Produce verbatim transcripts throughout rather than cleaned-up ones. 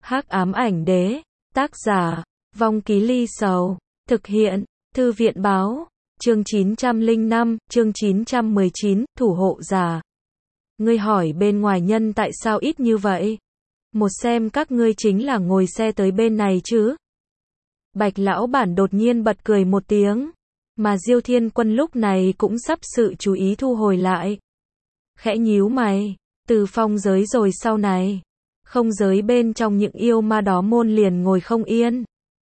Hắc ám ảnh đế, tác giả, Vong Ký Ly Sầu, thực hiện, Thư viện báo, chương chín trăm lẻ năm, chương chín trăm mười chín, thủ hộ giả. Ngươi hỏi bên ngoài nhân tại sao ít như vậy? Một xem các ngươi chính là ngồi xe tới bên này chứ? Bạch lão bản đột nhiên bật cười một tiếng, mà Diêu Thiên Quân lúc này cũng sắp sự chú ý thu hồi lại. Khẽ nhíu mày, từ phong giới rồi sau này, không giới bên trong những yêu ma đó môn liền ngồi không yên.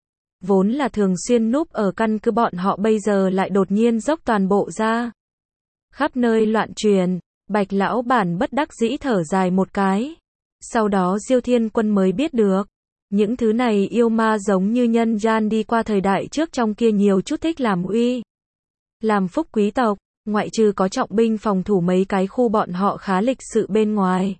Vốn là thường xuyên núp ở căn cứ bọn họ bây giờ lại đột nhiên dốc toàn bộ ra. Khắp nơi loạn truyền, Bạch lão bản bất đắc dĩ thở dài một cái. Sau đó Diêu Thiên Quân mới biết được, những thứ này yêu ma giống như nhân gian đi qua thời đại trước trong kia nhiều chút thích làm uy, làm phúc quý tộc, ngoại trừ có trọng binh phòng thủ mấy cái khu bọn họ khá lịch sự bên ngoài.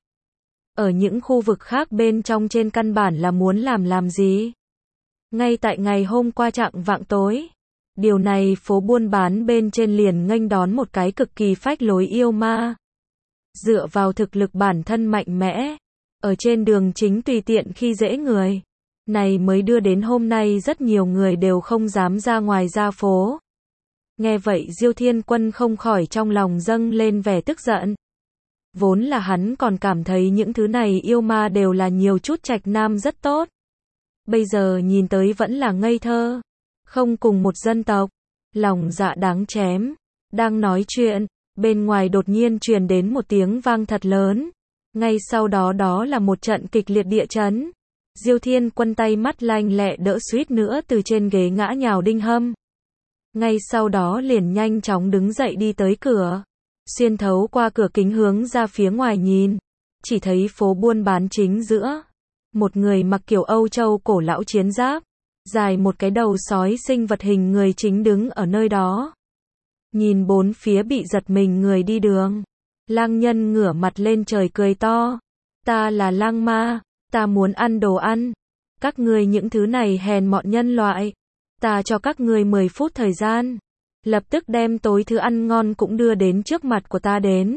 Ở những khu vực khác bên trong trên căn bản là muốn làm làm gì. Ngay tại ngày hôm qua chạng vạng tối, điều này phố buôn bán bên trên liền nghênh đón một cái cực kỳ phách lối yêu ma. Dựa vào thực lực bản thân mạnh mẽ, ở trên đường chính tùy tiện khi dễ người, này mới đưa đến hôm nay rất nhiều người đều không dám ra ngoài ra phố. Nghe vậy Diêu Thiên Quân không khỏi trong lòng dâng lên vẻ tức giận. Vốn là hắn còn cảm thấy những thứ này yêu ma đều là nhiều chút trạch nam rất tốt. Bây giờ nhìn tới vẫn là ngây thơ, không cùng một dân tộc, lòng dạ đáng chém. Đang nói chuyện, bên ngoài đột nhiên truyền đến một tiếng vang thật lớn. Ngay sau đó đó là một trận kịch liệt địa chấn. Diêu Thiên Quân tay mắt lanh lẹ đỡ suýt nữa từ trên ghế ngã nhào Đinh Hâm. Ngay sau đó liền nhanh chóng đứng dậy đi tới cửa. Xuyên thấu qua cửa kính hướng ra phía ngoài nhìn, chỉ thấy phố buôn bán chính giữa. Một người mặc kiểu Âu Châu cổ lão chiến giáp, dài một cái đầu sói sinh vật hình người chính đứng ở nơi đó. Nhìn bốn phía bị giật mình người đi đường. Lang nhân ngửa mặt lên trời cười to. Ta là lang ma, ta muốn ăn đồ ăn. Các ngươi những thứ này hèn mọn nhân loại. Ta cho các ngươi mười phút thời gian. Lập tức đem tối thứ ăn ngon cũng đưa đến trước mặt của ta đến.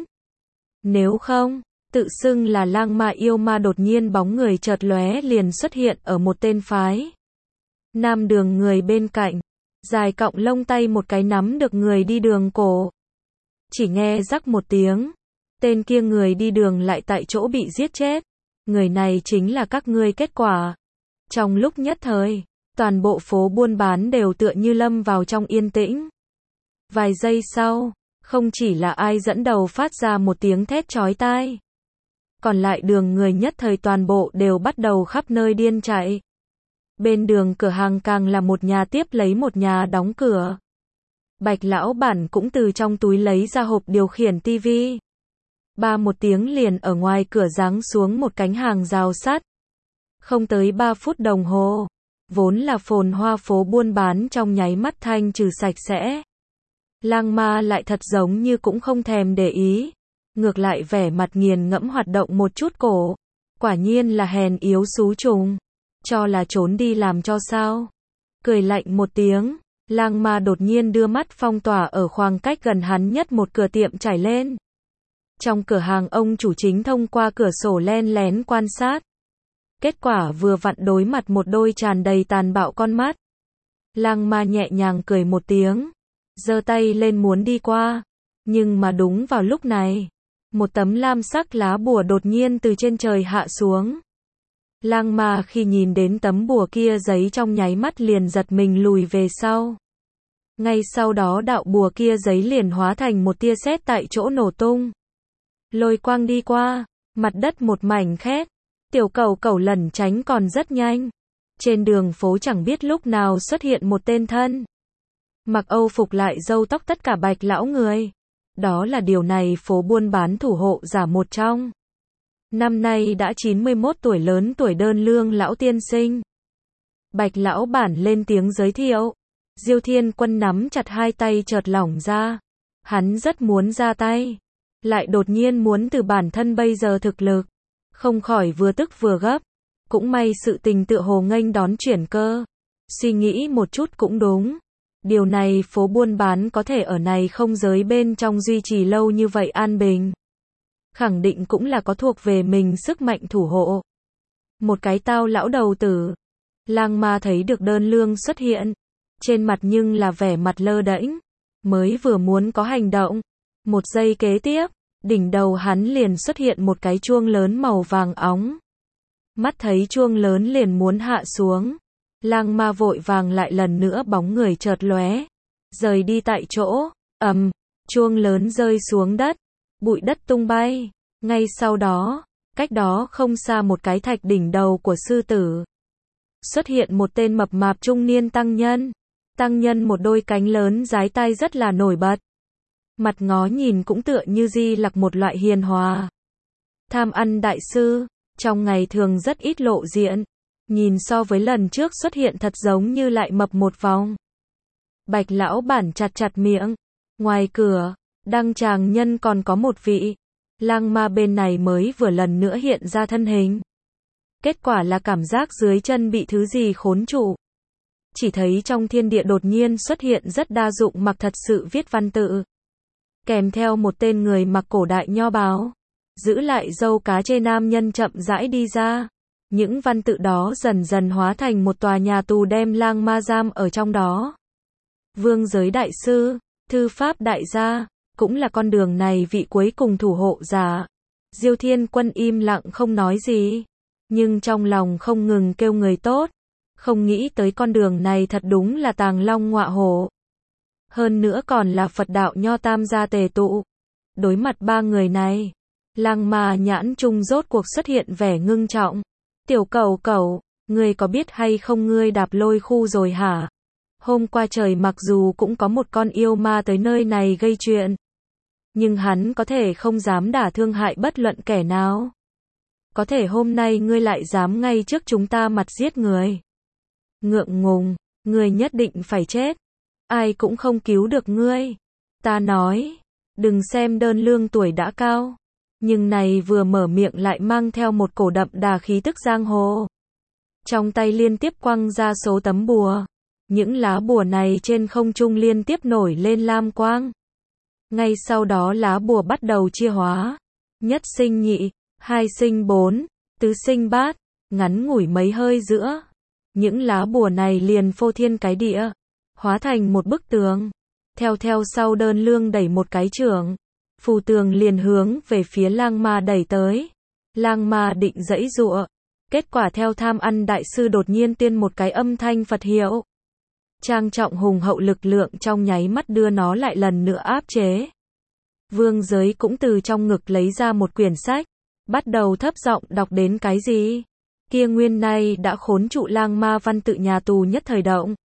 Nếu không, tự xưng là lang ma yêu ma đột nhiên bóng người chợt lóe liền xuất hiện ở một tên phái nam đường người bên cạnh. Dài cọng lông tay một cái nắm được người đi đường cổ. Chỉ nghe rắc một tiếng. Tên kia người đi đường lại tại chỗ bị giết chết. Người này chính là các ngươi kết quả. Trong lúc nhất thời, toàn bộ phố buôn bán đều tựa như lâm vào trong yên tĩnh. Vài giây sau, không chỉ là ai dẫn đầu phát ra một tiếng thét chói tai. Còn lại đường người nhất thời toàn bộ đều bắt đầu khắp nơi điên chạy. Bên đường cửa hàng càng là một nhà tiếp lấy một nhà đóng cửa. Bạch lão bản cũng từ trong túi lấy ra hộp điều khiển tivi. Ba một tiếng liền ở ngoài cửa giáng xuống một cánh hàng rào sắt. Không tới ba phút đồng hồ, vốn là phồn hoa phố buôn bán trong nháy mắt thanh trừ sạch sẽ. Lang ma lại thật giống như cũng không thèm để ý. Ngược lại vẻ mặt nghiền ngẫm hoạt động một chút cổ. Quả nhiên là hèn yếu xú trùng. Cho là trốn đi làm cho sao. Cười lạnh một tiếng. Lang ma đột nhiên đưa mắt phong tỏa ở khoảng cách gần hắn nhất một cửa tiệm trải lên. Trong cửa hàng ông chủ chính thông qua cửa sổ len lén quan sát. Kết quả vừa vặn đối mặt một đôi tràn đầy tàn bạo con mắt. Lang ma nhẹ nhàng cười một tiếng. Giơ tay lên muốn đi qua. Nhưng mà đúng vào lúc này, một tấm lam sắc lá bùa đột nhiên từ trên trời hạ xuống. Lang ma khi nhìn đến tấm bùa kia giấy trong nháy mắt liền giật mình lùi về sau. Ngay sau đó đạo bùa kia giấy liền hóa thành một tia sét tại chỗ nổ tung. Lôi quang đi qua, mặt đất một mảnh khét. Tiểu cầu cầu lẩn tránh còn rất nhanh. Trên đường phố chẳng biết lúc nào xuất hiện một tên thân mặc Âu phục lại râu tóc tất cả Bạch lão người. Đó là điều này phố buôn bán thủ hộ giả một trong. Năm nay đã chín mươi mốt tuổi lớn tuổi đơn lương lão tiên sinh. Bạch lão bản lên tiếng giới thiệu. Diêu Thiên Quân nắm chặt hai tay chợt lỏng ra. Hắn rất muốn ra tay. Lại đột nhiên muốn từ bản thân bây giờ thực lực. Không khỏi vừa tức vừa gấp. Cũng may sự tình tựa hồ nghênh đón chuyển cơ. Suy nghĩ một chút cũng đúng. Điều này phố buôn bán có thể ở này không giới bên trong duy trì lâu như vậy an bình. Khẳng định cũng là có thuộc về mình sức mạnh thủ hộ. Một cái tao lão đầu tử. Lang ma thấy được đơn lương xuất hiện. Trên mặt nhưng là vẻ mặt lơ đễnh. Mới vừa muốn có hành động. Một giây kế tiếp, đỉnh đầu hắn liền xuất hiện một cái chuông lớn màu vàng óng. Mắt thấy chuông lớn liền muốn hạ xuống. Lang ma vội vàng lại lần nữa bóng người chợt lóe. Rời đi tại chỗ. Ầm, chuông lớn rơi xuống đất. Bụi đất tung bay. Ngay sau đó, cách đó không xa một cái thạch đỉnh đầu của sư tử. Xuất hiện một tên mập mạp trung niên tăng nhân. Tăng nhân một đôi cánh lớn dái tai rất là nổi bật. Mặt ngó nhìn cũng tựa như di lặc một loại hiền hòa. Tham ăn đại sư, trong ngày thường rất ít lộ diện. Nhìn so với lần trước xuất hiện thật giống như lại mập một vòng. Bạch lão bản chặt chặt miệng. Ngoài cửa, đăng tràng nhân còn có một vị. Lang ma bên này mới vừa lần nữa hiện ra thân hình. Kết quả là cảm giác dưới chân bị thứ gì khốn trụ. Chỉ thấy trong thiên địa đột nhiên xuất hiện rất đa dụng mặc thật sự viết văn tự. Kèm theo một tên người mặc cổ đại nho bào. Giữ lại râu cá chê nam nhân chậm rãi đi ra. Những văn tự đó dần dần hóa thành một tòa nhà tù đem lang ma giam ở trong đó. Vương giới đại sư, thư pháp đại gia, cũng là con đường này vị cuối cùng thủ hộ giả. Diêu Thiên Quân im lặng không nói gì. Nhưng trong lòng không ngừng kêu người tốt. Không nghĩ tới con đường này thật đúng là tàng long ngọa hổ. Hơn nữa còn là Phật đạo nho tam gia tề tụ. Đối mặt ba người này, lang ma nhãn trung rốt cuộc xuất hiện vẻ ngưng trọng. Tiểu cẩu cẩu, ngươi có biết hay không ngươi đạp lôi khu rồi hả? Hôm qua trời mặc dù cũng có một con yêu ma tới nơi này gây chuyện. Nhưng hắn có thể không dám đả thương hại bất luận kẻ nào. Có thể hôm nay ngươi lại dám ngay trước chúng ta mặt giết người. Ngượng ngùng, ngươi nhất định phải chết. Ai cũng không cứu được ngươi. Ta nói, đừng xem đơn lương tuổi đã cao. Nhưng này vừa mở miệng lại mang theo một cổ đậm đà khí tức giang hồ. Trong tay liên tiếp quăng ra số tấm bùa. Những lá bùa này trên không trung liên tiếp nổi lên lam quang. Ngay sau đó lá bùa bắt đầu chia hóa. Nhất sinh nhị, hai sinh bốn, tứ sinh bát, ngắn ngủi mấy hơi giữa. Những lá bùa này liền phô thiên cái địa, hóa thành một bức tường. Theo theo sau đơn lương đẩy một cái chưởng. Phù tường liền hướng về phía lang ma đẩy tới. Lang ma định giãy giụa. Kết quả theo tham ăn đại sư đột nhiên tuyên một cái âm thanh Phật hiệu. Trang trọng hùng hậu lực lượng trong nháy mắt đưa nó lại lần nữa áp chế. Vương giới cũng từ trong ngực lấy ra một quyển sách. Bắt đầu thấp giọng đọc đến cái gì? Kia nguyên nay đã khốn trụ lang ma văn tự nhà tù nhất thời động.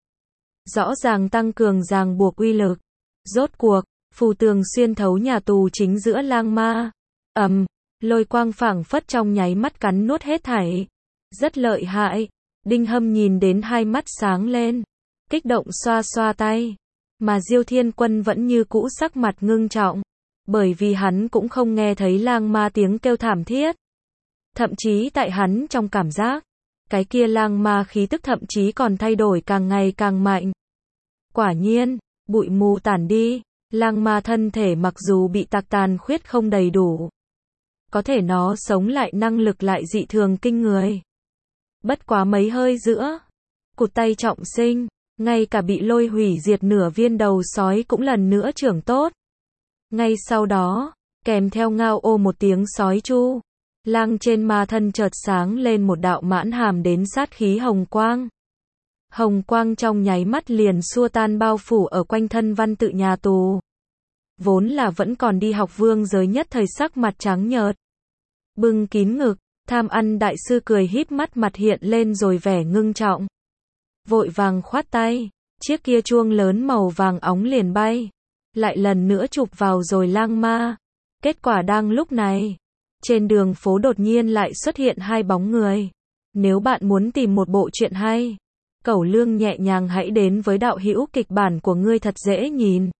Rõ ràng tăng cường ràng buộc uy lực. Rốt cuộc, phù tường xuyên thấu nhà tù chính giữa lang ma. Ầm, lôi quang phảng phất trong nháy mắt cắn nuốt hết thảy. Rất lợi hại. Đinh Hâm nhìn đến hai mắt sáng lên. Kích động xoa xoa tay. Mà Diêu Thiên Quân vẫn như cũ sắc mặt ngưng trọng. Bởi vì hắn cũng không nghe thấy lang ma tiếng kêu thảm thiết. Thậm chí tại hắn trong cảm giác, cái kia lang ma khí tức thậm chí còn thay đổi càng ngày càng mạnh. Quả nhiên, bụi mù tản đi, lang ma thân thể mặc dù bị tạc tàn khuyết không đầy đủ. Có thể nó sống lại năng lực lại dị thường kinh người. Bất quá mấy hơi giữa, cụt tay trọng sinh, ngay cả bị lôi hủy diệt nửa viên đầu sói cũng lần nữa trưởng tốt. Ngay sau đó, kèm theo ngao ô một tiếng sói chu, lang trên ma thân chợt sáng lên một đạo mãn hàm đến sát khí hồng quang. Hồng quang trong nháy mắt liền xua tan bao phủ ở quanh thân văn tự nhà tù. Vốn là vẫn còn đi học vương giới nhất thời sắc mặt trắng nhợt. Bưng kín ngực, tham ăn đại sư cười híp mắt mặt hiện lên rồi vẻ ngưng trọng. Vội vàng khoát tay, chiếc kia chuông lớn màu vàng óng liền bay. Lại lần nữa chụp vào rồi lang ma. Kết quả đang lúc này, trên đường phố đột nhiên lại xuất hiện hai bóng người. Nếu bạn muốn tìm một bộ truyện hay, Cẩu Lương nhẹ nhàng hãy đến với đạo hữu kịch bản của ngươi thật dễ nhìn.